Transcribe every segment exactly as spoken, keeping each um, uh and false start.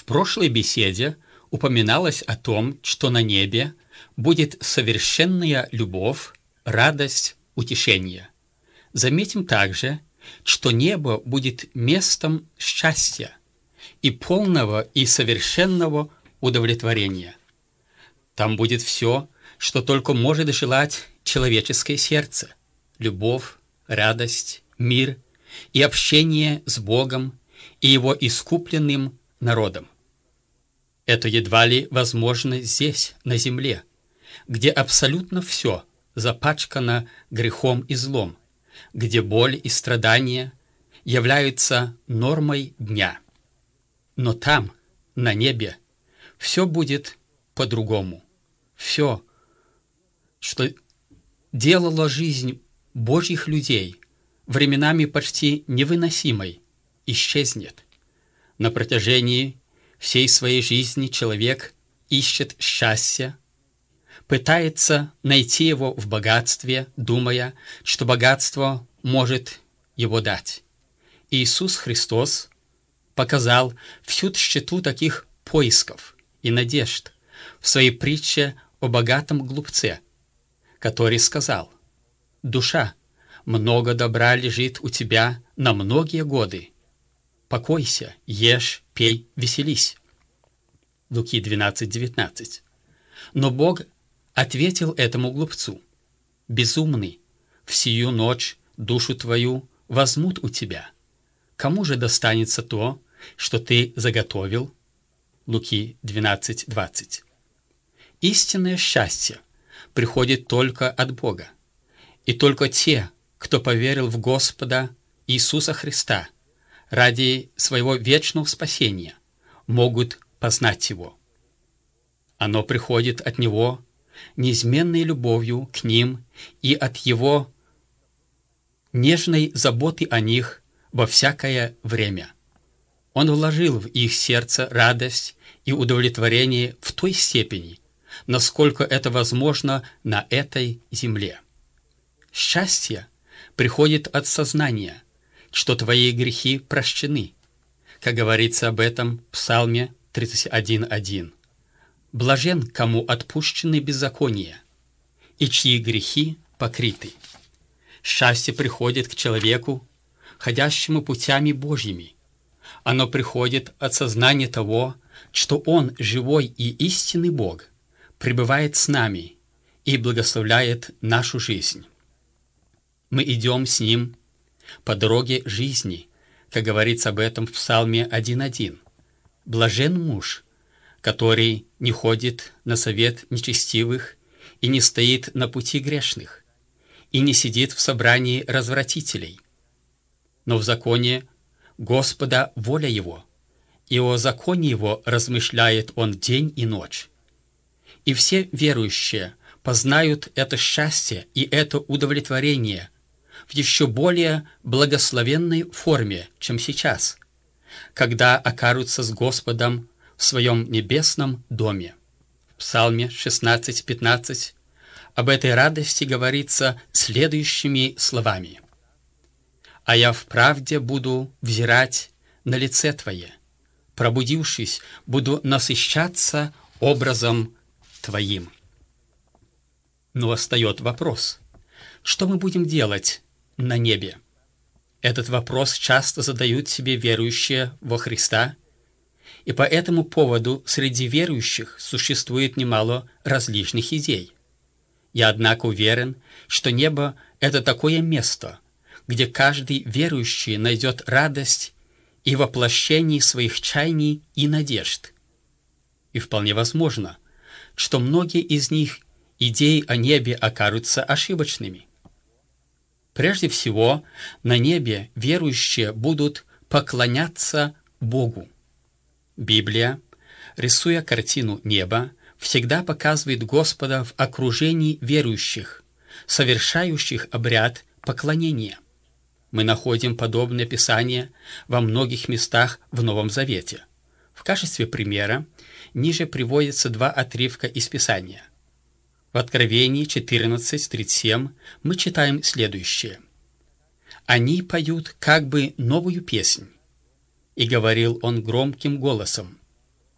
прошлой беседе упоминалось о том, что на небе будет совершенная любовь, радость, утешение. Заметим также, что небо будет местом счастья и полного и совершенного удовлетворения. Там будет все, что только может желать человеческое сердце: любовь, радость, мир и общение с Богом и Его искупленным народом. Это едва ли возможно здесь, на земле, где абсолютно все запачкано грехом и злом, где боль и страдания являются нормой дня. Но там, на небе, все будет по-другому. Все, что делало жизнь Божьих людей временами почти невыносимой, исчезнет. На протяжении всей своей жизни человек ищет счастья, пытается найти его в богатстве, думая, что богатство может его дать. Иисус Христос показал всю тщету таких поисков и надежд в своей притче о богатом глупце, который сказал: «Душа, много добра лежит у тебя на многие годы. Покойся, ешь, пей, веселись». Луки двенадцать девятнадцать. Но Бог ответил этому глупцу: «Безумный, в сию ночь душу твою возьмут у тебя. Кому же достанется то, что ты заготовил?» Луки двенадцать двадцать. Истинное счастье приходит только от Бога, и только те, кто поверил в Господа Иисуса Христа ради своего вечного спасения, могут познать Его. Оно приходит от Него неизменной любовью к ним и от Его нежной заботы о них во всякое время. Он вложил в их сердце радость и удовлетворение в той степени, насколько это возможно на этой земле. Счастье приходит от сознания, что твои грехи прощены, как говорится об этом в Псалме тридцать один один. «Блажен, кому отпущены беззакония, и чьи грехи покрыты». Счастье приходит к человеку, ходящему путями Божьими. Оно приходит от сознания того, что Он, живой и истинный Бог, пребывает с нами и благословляет нашу жизнь. Мы идем с Ним по дороге жизни, как говорится об этом в Псалме один один. «Блажен муж, который не ходит на совет нечестивых и не стоит на пути грешных, и не сидит в собрании развратителей. Но в законе Господа воля его, и о законе его размышляет он день и ночь. И все верующие познают это счастье и это удовлетворение в еще более благословенной форме, чем сейчас, когда окажутся с Господом в своем небесном доме. В Псалме шестнадцать пятнадцать об этой радости говорится следующими словами: «А я вправде буду взирать на лице Твое, пробудившись, буду насыщаться образом Твоим». Но встает вопрос: что мы будем делать на небе? Этот вопрос часто задают себе верующие во Христа, и по этому поводу среди верующих существует немало различных идей. Я, однако, уверен, что небо — это такое место, где каждый верующий найдет радость и воплощение своих чаяний и надежд. И вполне возможно, что многие из них идеи о небе окажутся ошибочными. Прежде всего, на небе верующие будут поклоняться Богу. Библия, рисуя картину неба, всегда показывает Господа в окружении верующих, совершающих обряд поклонения. Мы находим подобное описание во многих местах в Новом Завете. В качестве примера ниже приводятся два отрывка из Писания. В Откровении четырнадцать тридцать семь мы читаем следующее: «Они поют как бы новую песнь, и говорил он громким голосом: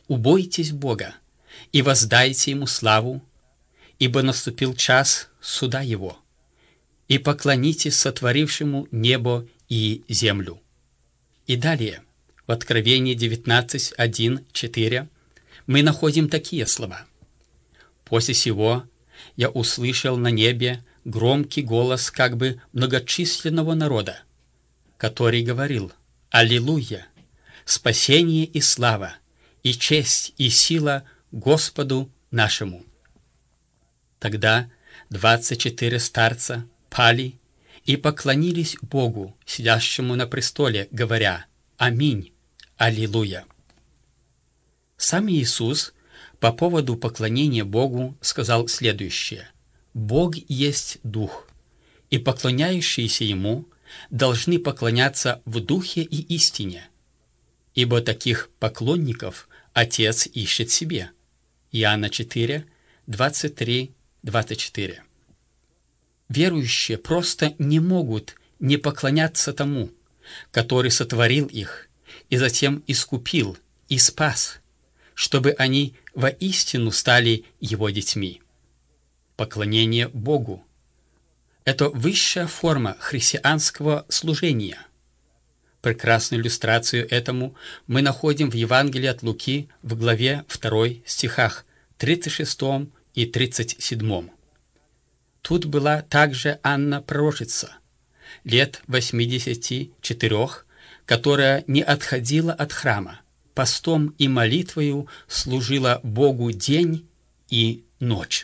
убойтесь Бога и воздайте Ему славу, ибо наступил час суда Его, и поклонитесь сотворившему небо и землю». И далее, в Откровении девятнадцать, один, четыре, мы находим такие слова. «После сего я услышал на небе громкий голос как бы многочисленного народа, который говорил: Аллилуйя! Спасение и слава, и честь, и сила Господу нашему». Тогда двадцать четыре старца пали и поклонились Богу, сидящему на престоле, говоря: Аминь, Аллилуйя. Сам Иисус по поводу поклонения Богу сказал следующее: «Бог есть Дух, и поклоняющиеся Ему должны поклоняться в Духе и истине, ибо таких поклонников Отец ищет себе». Иоанна четыре, двадцать три, двадцать четыре. Верующие просто не могут не поклоняться тому, который сотворил их и затем искупил и спас, чтобы они воистину стали Его детьми. Поклонение Богу – это высшая форма христианского служения. Прекрасную иллюстрацию этому мы находим в Евангелии от Луки в главе второй, стихах тридцать шестом и тридцать седьмом. Тут была также Анна пророчица, лет восьмидесяти четырех, которая не отходила от храма, постом и молитвою служила Богу день и ночь.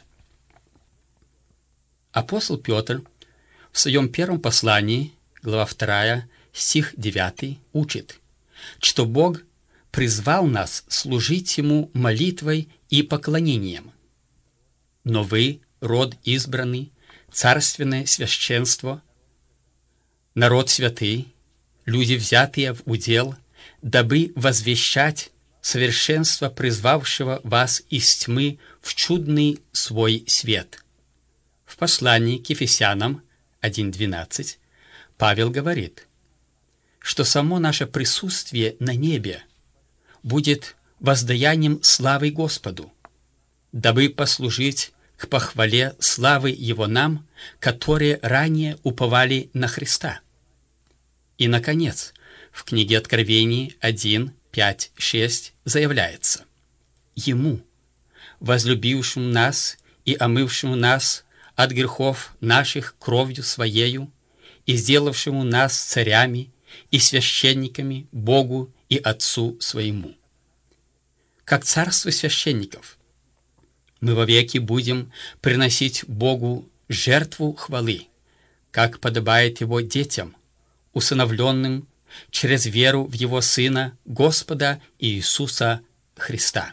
Апостол Петр в своем первом послании, глава вторая, стих девятый, учит, что Бог призвал нас служить Ему молитвой и поклонением. Но вы, род избранный, царственное священство, народ святый, люди, взятые в удел, дабы возвещать совершенство призвавшего вас из тьмы в чудный свой свет. В послании к Ефесянам один двенадцать Павел говорит, что само наше присутствие на небе будет воздаянием славы Господу, дабы послужить к похвале славы Его нам, которые ранее уповали на Христа. И, наконец, в книге Откровений один, пять, шесть заявляется: Ему, возлюбившему нас и омывшему нас от грехов наших кровью Своею и сделавшему нас царями и священниками Богу и Отцу Своему. Как царство священников мы вовеки будем приносить Богу жертву хвалы, как подобает Его детям, усыновленным через веру в Его Сына, Господа Иисуса Христа.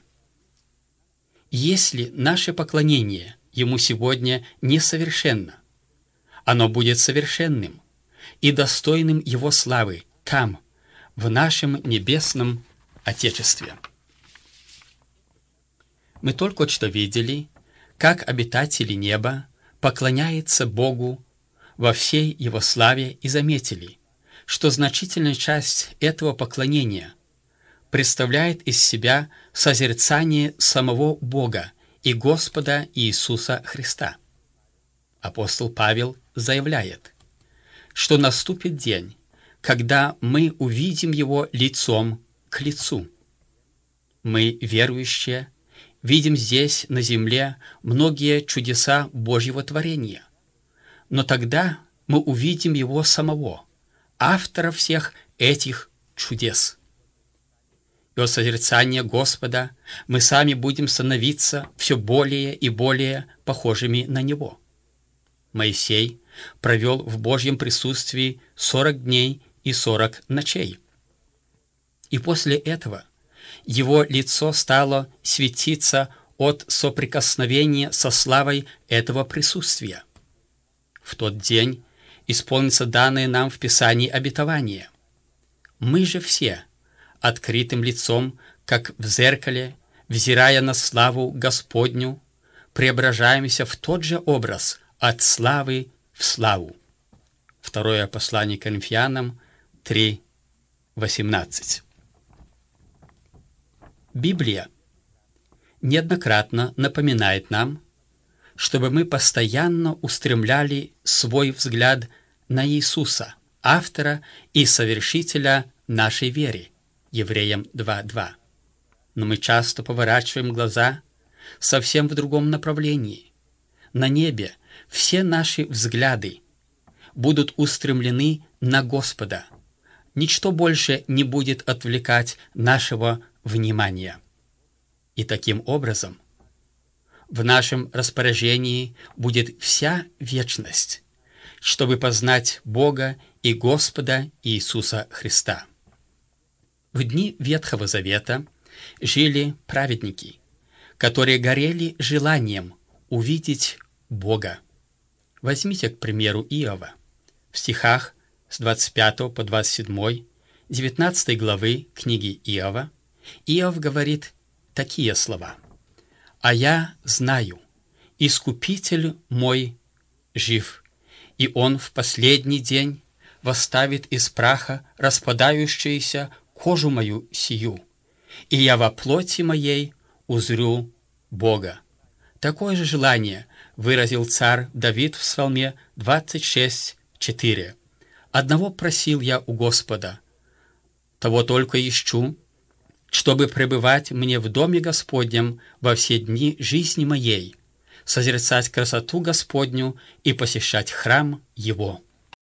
Если наше поклонение Ему сегодня несовершенно, оно будет совершенным и достойным Его славы там, в нашем небесном Отечестве. Мы только что видели, как обитатели неба поклоняются Богу во всей Его славе, и заметили, что значительная часть этого поклонения представляет из себя созерцание самого Бога и Господа Иисуса Христа. Апостол Павел заявляет, что наступит день, когда мы увидим Его лицом к лицу. Мы, верующие, видим здесь, на земле, многие чудеса Божьего творения, но тогда мы увидим Его самого, автора всех этих чудес. И от созерцания Господа мы сами будем становиться все более и более похожими на Него. Моисей провел в Божьем присутствии сорок дней и сорок ночей. И после этого его лицо стало светиться от соприкосновения со славой этого присутствия. В тот день исполнится данное нам в Писании обетование. Мы же все, открытым лицом, как в зеркале, взирая на славу Господню, преображаемся в тот же образ от славы в славу. Второе послание к Коринфянам три, восемнадцать. Библия неоднократно напоминает нам, чтобы мы постоянно устремляли свой взгляд на Иисуса, автора и совершителя нашей веры, Евреям два два. Но мы часто поворачиваем глаза совсем в другом направлении. На небе все наши взгляды будут устремлены на Господа. Ничто больше не будет отвлекать нашего внимания. И таким образом в нашем распоряжении будет вся вечность, чтобы познать Бога и Господа Иисуса Христа. В дни Ветхого Завета жили праведники, которые горели желанием увидеть Бога. Возьмите, к примеру, Иова. В стихах с двадцать пятого по двадцать седьмой, девятнадцатой главы книги Иова, Иов говорит такие слова: «А я знаю, Искупитель мой жив, и Он в последний день восставит из праха распадающуюся кожу мою сию, и я во плоти моей узрю Бога». Такое же желание выразил царь Давид в Псалме двадцать шесть четыре. «Одного просил я у Господа, того только ищу, чтобы пребывать мне в доме Господнем во все дни жизни моей, созерцать красоту Господню и посещать храм Его».